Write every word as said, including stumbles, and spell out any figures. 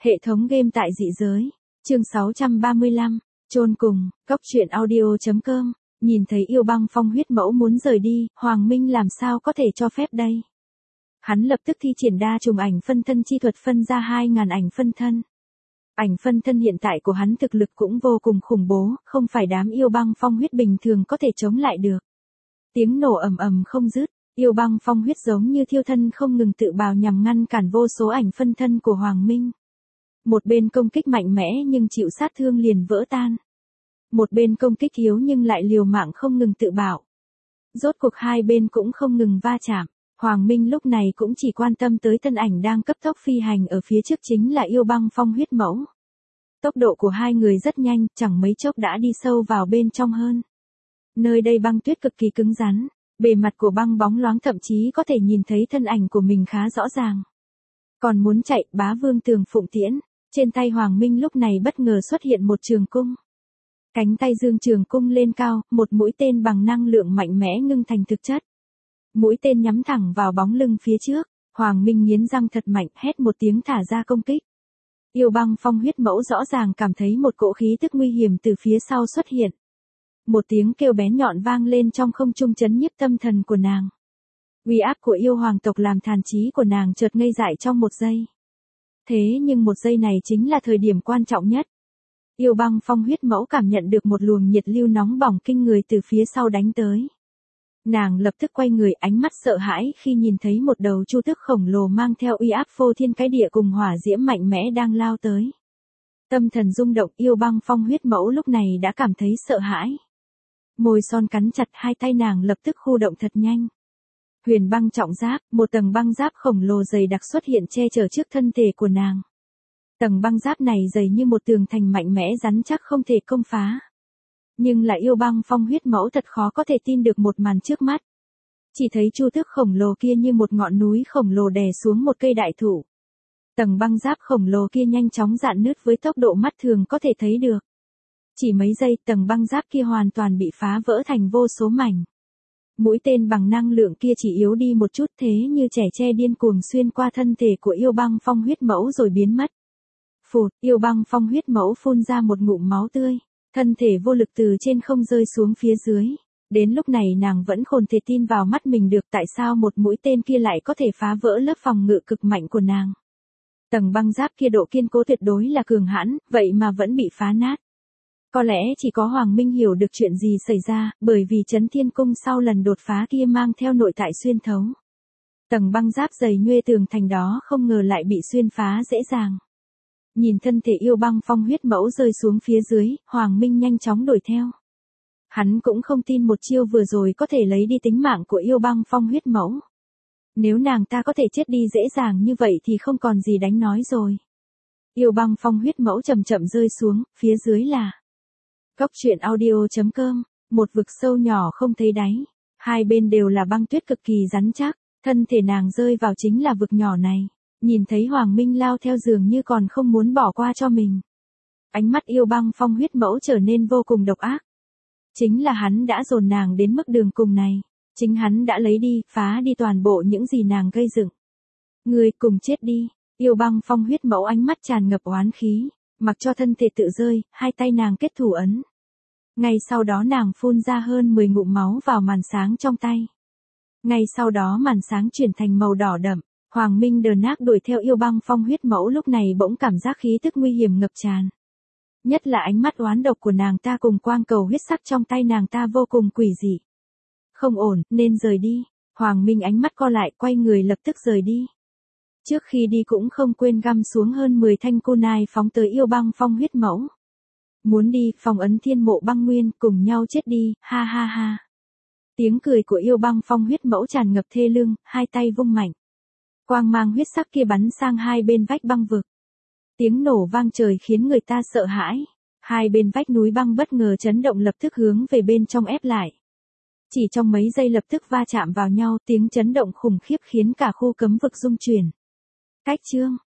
Hệ thống game tại dị giới. Chương sáu trăm ba mươi lăm. Chôn cùng. Cốc truyện audio chấm com. Nhìn thấy Yêu Băng Phong huyết mẫu muốn rời đi, Hoàng Minh làm sao có thể cho phép đây? Hắn lập tức thi triển đa trùng ảnh phân thân chi thuật phân ra hai ngàn ảnh phân thân. Ảnh phân thân hiện tại của hắn thực lực cũng vô cùng khủng bố, không phải đám Yêu Băng Phong huyết bình thường có thể chống lại được. Tiếng nổ ầm ầm không dứt, Yêu Băng Phong huyết giống như thiêu thân không ngừng tự bào nhằm ngăn cản vô số ảnh phân thân của Hoàng Minh. Một bên công kích mạnh mẽ nhưng chịu sát thương liền vỡ tan. Một bên công kích yếu nhưng lại liều mạng không ngừng tự bảo. Rốt cuộc hai bên cũng không ngừng va chạm. Hoàng Minh lúc này cũng chỉ quan tâm tới thân ảnh đang cấp tốc phi hành ở phía trước chính là Yêu Băng Phong huyết mẫu. Tốc độ của hai người rất nhanh, chẳng mấy chốc đã đi sâu vào bên trong hơn. Nơi đây băng tuyết cực kỳ cứng rắn, bề mặt của băng bóng loáng thậm chí có thể nhìn thấy thân ảnh của mình khá rõ ràng. Còn muốn chạy, Bá Vương Tường Phụng Tiễn, trên tay Hoàng Minh lúc này bất ngờ xuất hiện một trường cung. Cánh tay dương trường cung lên cao, một mũi tên bằng năng lượng mạnh mẽ ngưng thành thực chất. Mũi tên nhắm thẳng vào bóng lưng phía trước, Hoàng Minh nghiến răng thật mạnh, hét một tiếng thả ra công kích. Yêu Băng Phong huyết mẫu rõ ràng cảm thấy một cỗ khí tức nguy hiểm từ phía sau xuất hiện. Một tiếng kêu bén nhọn vang lên trong không trung chấn nhiếp tâm thần của nàng. Uy áp của yêu hoàng tộc làm thàn trí của nàng chợt ngây dại trong một giây. Thế nhưng một giây này chính là thời điểm quan trọng nhất. Yêu Băng Phong huyết mẫu cảm nhận được một luồng nhiệt lưu nóng bỏng kinh người từ phía sau đánh tới. Nàng lập tức quay người, ánh mắt sợ hãi khi nhìn thấy một đầu chu tước khổng lồ mang theo uy áp phô thiên cái địa cùng hỏa diễm mạnh mẽ đang lao tới. Tâm thần rung động, Yêu Băng Phong huyết mẫu lúc này đã cảm thấy sợ hãi. Môi son cắn chặt, hai tay nàng lập tức khu động thật nhanh. Huyền băng trọng giáp, một tầng băng giáp khổng lồ dày đặc xuất hiện che chở trước thân thể của nàng. Tầng băng giáp này dày như một tường thành mạnh mẽ rắn chắc không thể công phá. Nhưng là Yêu Băng Phong huyết mẫu thật khó có thể tin được một màn trước mắt. Chỉ thấy chu tước khổng lồ kia như một ngọn núi khổng lồ đè xuống một cây đại thụ. Tầng băng giáp khổng lồ kia nhanh chóng rạn nứt với tốc độ mắt thường có thể thấy được. Chỉ mấy giây, tầng băng giáp kia hoàn toàn bị phá vỡ thành vô số mảnh. Mũi tên bằng năng lượng kia chỉ yếu đi một chút, thế như trẻ tre điên cuồng xuyên qua thân thể của Yêu Băng Phong huyết mẫu rồi biến mất. Phụt, Yêu Băng Phong huyết mẫu phun ra một ngụm máu tươi, thân thể vô lực từ trên không rơi xuống phía dưới. Đến lúc này nàng vẫn không thể tin vào mắt mình được, tại sao một mũi tên kia lại có thể phá vỡ lớp phòng ngự cực mạnh của nàng. Tầng băng giáp kia độ kiên cố tuyệt đối là cường hãn, vậy mà vẫn bị phá nát. Có lẽ chỉ có Hoàng Minh hiểu được chuyện gì xảy ra, bởi vì Chấn Thiên Cung sau lần đột phá kia mang theo nội tại xuyên thấu. Tầng băng giáp dày nhuê tường thành đó không ngờ lại bị xuyên phá dễ dàng. Nhìn thân thể Yêu Băng Phong huyết mẫu rơi xuống phía dưới, Hoàng Minh nhanh chóng đuổi theo. Hắn cũng không tin một chiêu vừa rồi có thể lấy đi tính mạng của Yêu Băng Phong huyết mẫu. Nếu nàng ta có thể chết đi dễ dàng như vậy thì không còn gì đánh nói rồi. Yêu Băng Phong huyết mẫu chậm chậm rơi xuống, phía dưới là Cốc truyện audio chấm com, một vực sâu nhỏ không thấy đáy, hai bên đều là băng tuyết cực kỳ rắn chắc, thân thể nàng rơi vào chính là vực nhỏ này, nhìn thấy Hoàng Minh lao theo dường như còn không muốn bỏ qua cho mình. Ánh mắt Yêu Băng Phong huyết mẫu trở nên vô cùng độc ác. Chính là hắn đã dồn nàng đến mức đường cùng này, chính hắn đã lấy đi, phá đi toàn bộ những gì nàng gây dựng. Ngươi cùng chết đi, Yêu Băng Phong huyết mẫu ánh mắt tràn ngập oán khí, mặc cho thân thể tự rơi, hai tay nàng kết thủ ấn. Ngay sau đó nàng phun ra hơn mười ngụm máu vào màn sáng trong tay. Ngay sau đó màn sáng chuyển thành màu đỏ đậm, Hoàng Minh đờ nác đuổi theo Yêu Băng Phong huyết mẫu lúc này bỗng cảm giác khí tức nguy hiểm ngập tràn. Nhất là ánh mắt oán độc của nàng ta cùng quang cầu huyết sắc trong tay nàng ta vô cùng quỷ dị. Không ổn, nên rời đi. Hoàng Minh ánh mắt co lại, quay người lập tức rời đi. Trước khi đi cũng không quên găm xuống hơn mười thanh kunai phóng tới Yêu Băng Phong huyết mẫu. Muốn đi, phong ấn thiên mộ băng nguyên, cùng nhau chết đi, ha ha ha. Tiếng cười của Yêu Băng Phong huyết mẫu tràn ngập thê lương, hai tay vung mạnh. Quang mang huyết sắc kia bắn sang hai bên vách băng vực. Tiếng nổ vang trời khiến người ta sợ hãi. Hai bên vách núi băng bất ngờ chấn động lập tức hướng về bên trong ép lại. Chỉ trong mấy giây lập tức va chạm vào nhau, tiếng chấn động khủng khiếp khiến cả khu cấm vực rung chuyển. Cách chương,